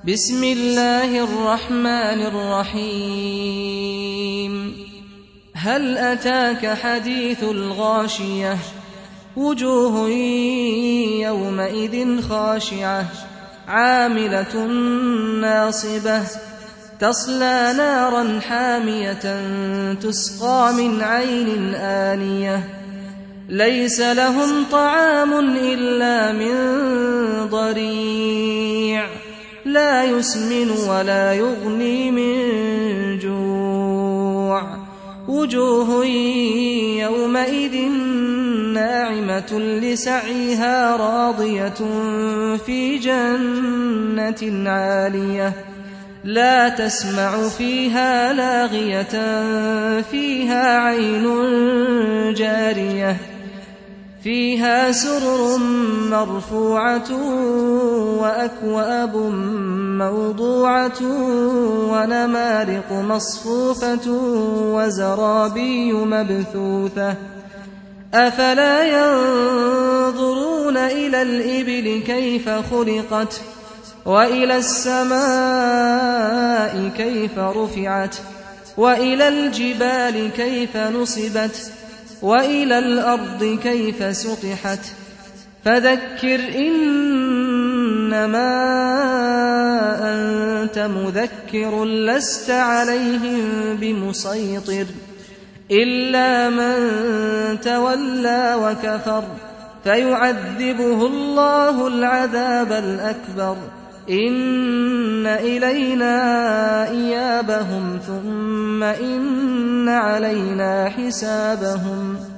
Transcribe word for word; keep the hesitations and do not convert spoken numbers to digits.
بسم الله الرحمن الرحيم هل أتاك حديث الغاشية وجوه يومئذ خاشعة عاملة ناصبة تصلى نارا حامية تسقى من عين آنية ليس لهم طعام إلا من ضريع لا يسمن ولا يغني من جوع وجوه يومئذ ناعمة لسعيها راضية في جنة عالية لا تسمع فيها لاغية فيها عين جارية فيها سرر مرفوعة وأكواب موضوعة ونمارق مصفوفة وزرابي مبثوثة أفلا ينظرون إلى الإبل كيف خلقت وإلى السماء كيف رفعت وإلى الجبال كيف نصبت وإلى الأرض كيف سطحت فذكر إنما أنت مذكر لست عليهم بمسيطر إلا من تولى وكفر فيعذبه الله العذاب الأكبر إن إلينا إيابهم ثم إن علينا حسابهم